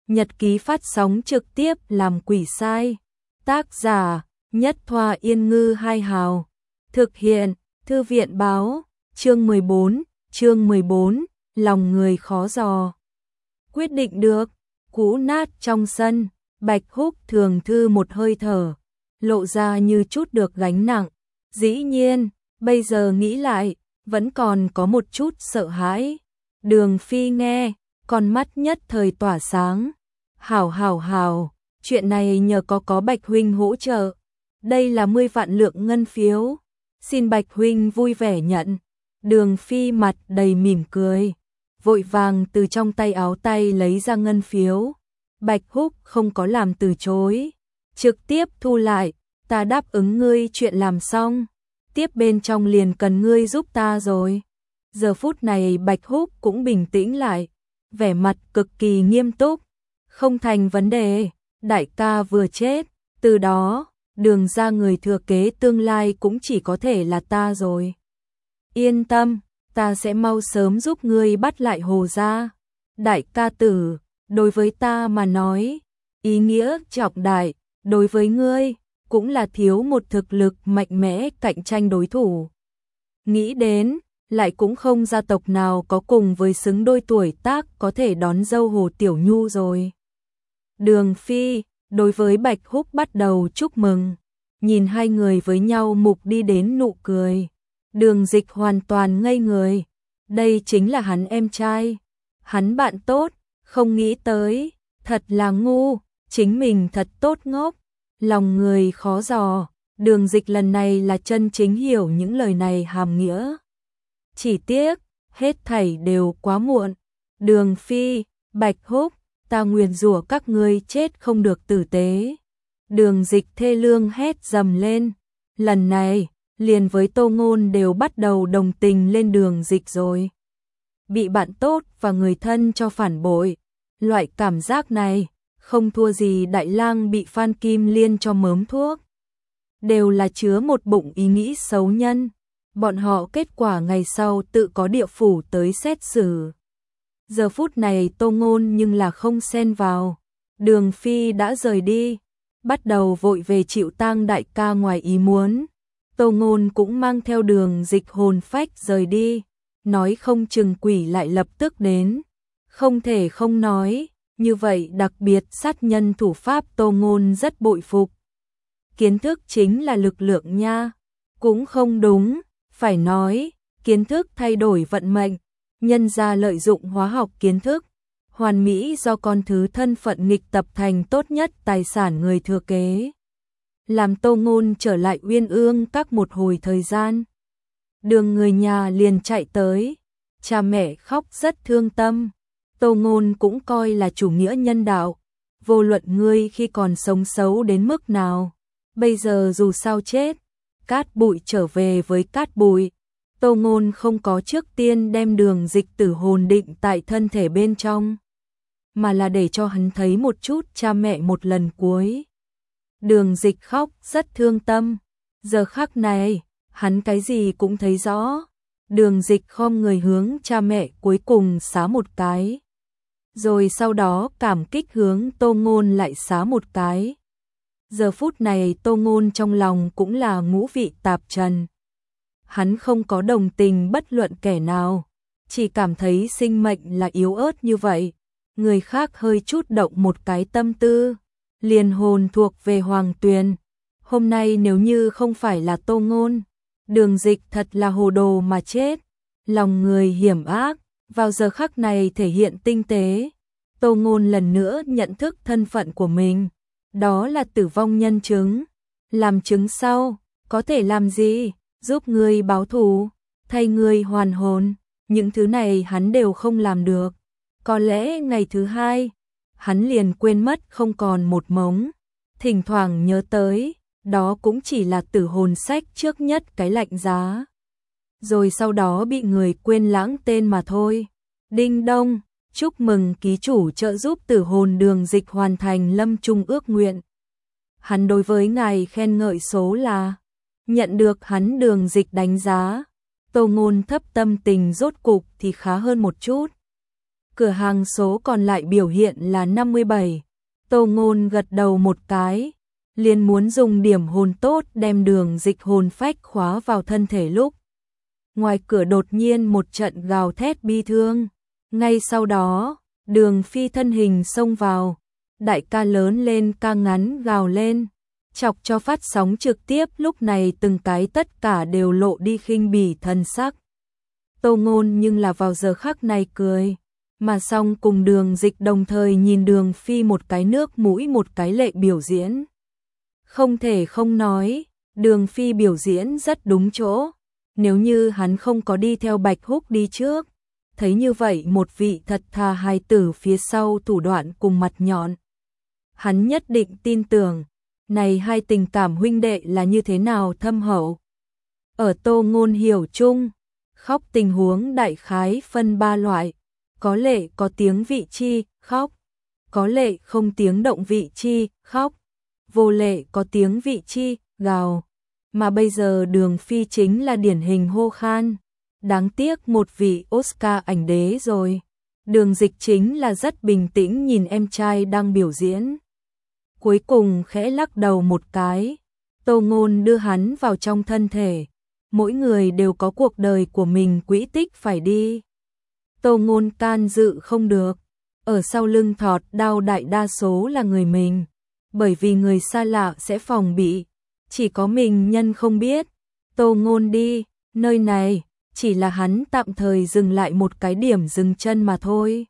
nhật ký phát sóng trực tiếp làm quỷ sai. Tác giả, Nhất Thoa Yên Ngư Hai Hào. Thực hiện, Thư viện Báo. Chương 14, lòng người khó dò. Quyết định được, cũ nát trong sân, Bạch Húc thường thư một hơi thở, lộ ra như chút được gánh nặng. Dĩ nhiên, bây giờ nghĩ lại, vẫn còn có một chút sợ hãi. Đường Phi nghe, con mắt nhất thời tỏa sáng. Hảo, chuyện này nhờ có Bạch huynh hỗ trợ. Đây là 10 vạn lượng ngân phiếu, xin Bạch huynh vui vẻ nhận. Đường Phi mặt đầy mỉm cười, vội vàng từ trong tay áo tay lấy ra ngân phiếu. Bạch Húc không có làm từ chối, trực tiếp thu lại. Ta đáp ứng ngươi chuyện làm xong, tiếp bên trong liền cần ngươi giúp ta rồi. Giờ phút này Bạch Húc cũng bình tĩnh lại, vẻ mặt cực kỳ nghiêm túc. Không thành vấn đề, đại ca vừa chết, từ đó, Đường ra người thừa kế tương lai cũng chỉ có thể là ta rồi. Yên tâm, ta sẽ mau sớm giúp ngươi bắt lại Hồ gia. Đại ca tử, đối với ta mà nói, ý nghĩa trọng đại, đối với ngươi, cũng là thiếu một thực lực mạnh mẽ cạnh tranh đối thủ. Nghĩ đến, lại cũng không gia tộc nào có cùng với xứng đôi tuổi tác có thể đón dâu Hồ Tiểu Nhu rồi. Đường Phi, đối với Bạch Húc bắt đầu chúc mừng, nhìn hai người với nhau mục đi đến nụ cười. Đường Dịch hoàn toàn ngây người, đây chính là hắn em trai, hắn bạn tốt, không nghĩ tới, thật là ngu, chính mình thật tốt ngốc, lòng người khó dò. Đường Dịch lần này là chân chính hiểu những lời này hàm nghĩa. Chỉ tiếc, hết thảy đều quá muộn. Đường Phi, Bạch Húc, ta nguyền rủa các ngươi chết không được tử tế. Đường Dịch thê lương hét dầm lên, lần này, liền với Tô Ngôn đều bắt đầu đồng tình lên Đường Dịch rồi. Bị bạn tốt và người thân cho phản bội, loại cảm giác này, không thua gì Đại Lang bị Phan Kim Liên cho mớm thuốc. Đều là chứa một bụng ý nghĩ xấu nhân, bọn họ kết quả ngày sau tự có địa phủ tới xét xử. Giờ phút này Tô Ngôn nhưng là không xen vào. Đường Phi đã rời đi, bắt đầu vội về chịu tang đại ca ngoài ý muốn. Tô Ngôn cũng mang theo Đường Dịch hồn phách rời đi, nói không chừng quỷ lại lập tức đến. Không thể không nói, như vậy đặc biệt sát nhân thủ pháp Tô Ngôn rất bội phục. Kiến thức chính là lực lượng nha. Cũng không đúng, phải nói, kiến thức thay đổi vận mệnh, nhân ra lợi dụng hóa học kiến thức, hoàn mỹ do con thứ thân phận nghịch tập thành tốt nhất tài sản người thừa kế. Làm Tô Ngôn trở lại Uyên Ương các một hồi thời gian. Đường người nhà liền chạy tới, cha mẹ khóc rất thương tâm. Tô Ngôn cũng coi là chủ nghĩa nhân đạo, vô luận ngươi khi còn sống xấu đến mức nào, bây giờ dù sao chết, cát bụi trở về với cát bụi. Tô Ngôn không có trước tiên đem Đường Dịch tử hồn định tại thân thể bên trong, mà là để cho hắn thấy một chút cha mẹ một lần cuối. Đường Dịch khóc rất thương tâm, giờ khắc này, hắn cái gì cũng thấy rõ. Đường Dịch khom người hướng cha mẹ cuối cùng xá một cái, rồi sau đó cảm kích hướng Tô Ngôn lại xá một cái. Giờ phút này Tô Ngôn trong lòng cũng là ngũ vị tạp trần. Hắn không có đồng tình bất luận kẻ nào, chỉ cảm thấy sinh mệnh là yếu ớt như vậy. Người khác hơi chút động một cái tâm tư, liền hồn thuộc về Hoàng Tuyền. Hôm nay nếu như không phải là Tô Ngôn, Đường Dịch thật là hồ đồ mà chết. Lòng người hiểm ác, vào giờ khắc này thể hiện tinh tế. Tô Ngôn lần nữa nhận thức thân phận của mình, đó là tử vong nhân chứng. Làm chứng sau, có thể làm gì? Giúp người báo thù, thay người hoàn hồn, những thứ này hắn đều không làm được. Có lẽ ngày thứ hai, hắn liền quên mất không còn một mống. Thỉnh thoảng nhớ tới, đó cũng chỉ là tử hồn sách trước nhất cái lạnh giá. Rồi sau đó bị người quên lãng tên mà thôi. Đinh đông, chúc mừng ký chủ trợ giúp tử hồn Đường Dịch hoàn thành lâm chung ước nguyện. Hắn đối với ngài khen ngợi số là, nhận được hắn Đường Dịch đánh giá. Tô Ngôn thấp tâm tình rốt cục thì khá hơn một chút. cửa hàng số còn lại biểu hiện là 57. Tô Ngôn gật đầu một cái, liền muốn dùng điểm hồn tốt đem Đường Dịch hồn phách khóa vào thân thể lúc. Ngoài cửa đột nhiên một trận gào thét bi thương, ngay sau đó, Đường Phi thân hình xông vào, đại ca lớn lên ca ngắn gào lên, chọc cho phát sóng trực tiếp lúc này từng cái tất cả đều lộ đi khinh bỉ thần sắc. Tô Ngôn nhưng là vào giờ khắc này cười, mà xong cùng Đường Dịch đồng thời nhìn Đường Phi một cái nước mũi một cái lệ biểu diễn. Không thể không nói, Đường Phi biểu diễn rất đúng chỗ, nếu như hắn không có đi theo Bạch Húc đi trước, thấy như vậy một vị thật thà hài tử phía sau thủ đoạn cùng mặt nhọn. Hắn nhất định tin tưởng, này hai tình cảm huynh đệ là như thế nào thâm hậu. Ở Tô Ngôn hiểu chung, khóc tình huống đại khái phân ba loại, có lệ có tiếng vị chi, khóc, có lệ không tiếng động vị chi, khóc, vô lệ có tiếng vị chi, gào. Mà bây giờ Đường Phi chính là điển hình hô khan, đáng tiếc một vị Oscar ảnh đế rồi. Đường Dịch chính là rất bình tĩnh nhìn em trai đang biểu diễn. Cuối cùng khẽ lắc đầu một cái, Tô Ngôn đưa hắn vào trong thân thể. Mỗi người đều có cuộc đời của mình quỹ tích phải đi. Tô Ngôn can dự không được, ở sau lưng thọt đao đại đa số là người mình, bởi vì người xa lạ sẽ phòng bị, chỉ có mình nhân không biết. Tô Ngôn đi, nơi này chỉ là hắn tạm thời dừng lại một cái điểm dừng chân mà thôi.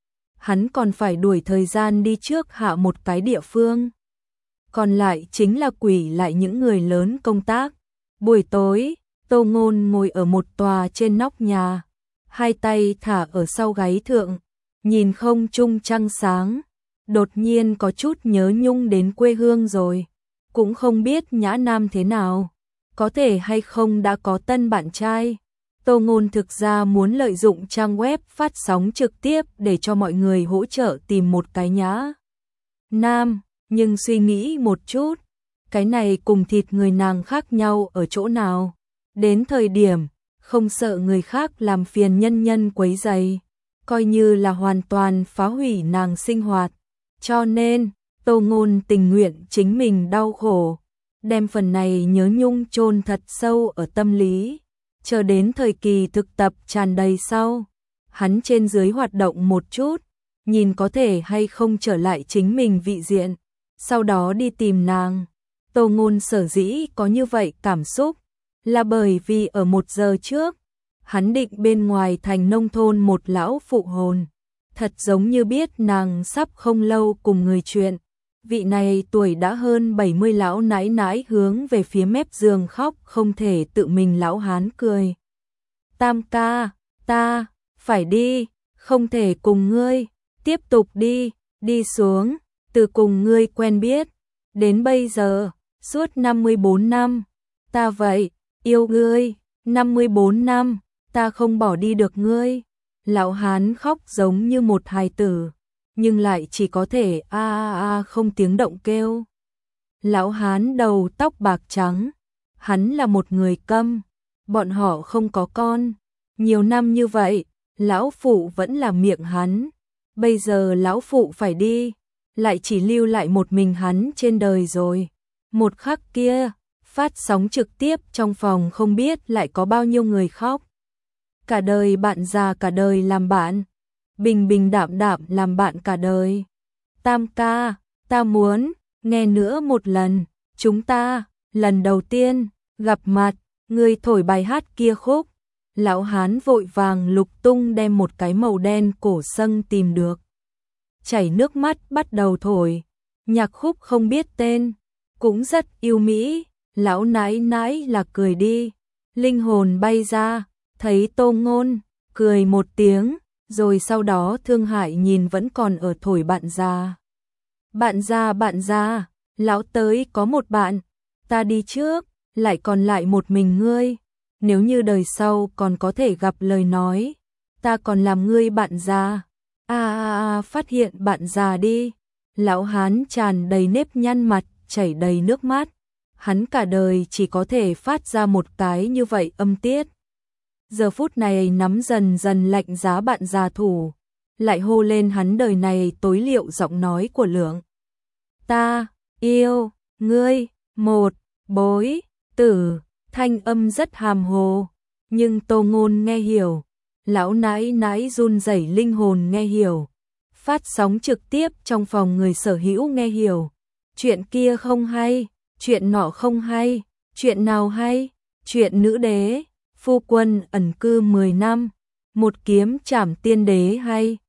Hắn còn phải đuổi thời gian đi trước hạ một cái địa phương. Còn lại chính là quỷ lại những người lớn công tác. Buổi tối, Tô Ngôn ngồi ở một tòa trên nóc nhà, hai tay thả ở sau gáy thượng, nhìn không trung trăng sáng, đột nhiên có chút nhớ nhung đến quê hương rồi, cũng không biết Nhã Nam thế nào, có thể hay không đã có tân bạn trai. Tô Ngôn thực ra muốn lợi dụng trang web phát sóng trực tiếp để cho mọi người hỗ trợ tìm một cái Nhã Nam, nhưng suy nghĩ một chút, cái này cùng thịt người nàng khác nhau ở chỗ nào? Đến thời điểm, không sợ người khác làm phiền nhân nhân quấy rầy, coi như là hoàn toàn phá hủy nàng sinh hoạt. Cho nên, Tô Ngôn tình nguyện chính mình đau khổ, đem phần này nhớ nhung chôn thật sâu ở tâm lý, chờ đến thời kỳ thực tập tràn đầy sau, hắn trên dưới hoạt động một chút, nhìn có thể hay không trở lại chính mình vị diện, sau đó đi tìm nàng. Tô Ngôn sở dĩ có như vậy cảm xúc, là bởi vì ở 1 giờ trước, hắn định bên ngoài thành nông thôn một lão phụ hồn, thật giống như biết nàng sắp không lâu cùng người chuyện. Vị này tuổi đã hơn 70 lão nãi nãi hướng về phía mép giường khóc không thể tự mình lão hán cười. Tam ca, ta, phải đi, không thể cùng ngươi, tiếp tục đi xuống, từ cùng ngươi quen biết, đến bây giờ, suốt 54 năm, ta vậy, yêu ngươi, 54 năm, ta không bỏ đi được ngươi. Lão hán khóc giống như một hài tử, nhưng lại chỉ có thể không tiếng động kêu. Lão hán đầu tóc bạc trắng, hắn là một người câm, bọn họ không có con, nhiều năm như vậy, lão phụ vẫn là miệng hắn, bây giờ lão phụ phải đi, lại chỉ lưu lại một mình hắn trên đời rồi. Một khắc kia, phát sóng trực tiếp trong phòng không biết lại có bao nhiêu người khóc. Cả đời bạn già cả đời làm bạn, bình bình đạm đạm làm bạn cả đời. Tam ca, ta muốn, nghe nữa một lần, chúng ta, lần đầu tiên, gặp mặt, ngươi thổi bài hát kia khúc. Lão hán vội vàng lục tung đem một cái màu đen cổ sâng tìm được. Chảy nước mắt bắt đầu thổi, nhạc khúc không biết tên, cũng rất yêu mỹ, lão nãi nãi là cười đi, linh hồn bay ra, thấy Tô Ngôn, cười một tiếng, rồi sau đó thương hại nhìn vẫn còn ở thổi bạn già. Bạn già, lão tới có một bạn, ta đi trước, lại còn lại một mình ngươi, nếu như đời sau còn có thể gặp lời nói, ta còn làm ngươi bạn già. Phát hiện bạn già đi. Lão hán tràn đầy nếp nhăn mặt, chảy đầy nước mắt. Hắn cả đời chỉ có thể phát ra một cái như vậy âm tiết. Giờ phút này nắm dần dần lạnh giá bạn già thủ, lại hô lên hắn đời này tối liệu giọng nói của Lượng. Ta yêu ngươi một bối tử, thanh âm rất hàm hồ, nhưng Tô Ngôn nghe hiểu, lão nãi nãi run rẩy linh hồn nghe hiểu, phát sóng trực tiếp trong phòng người sở hữu nghe hiểu. Chuyện kia không hay, chuyện nọ không hay, chuyện nào hay? Chuyện nữ đế, phu quân ẩn cư 10 năm, một kiếm trảm tiên đế hay?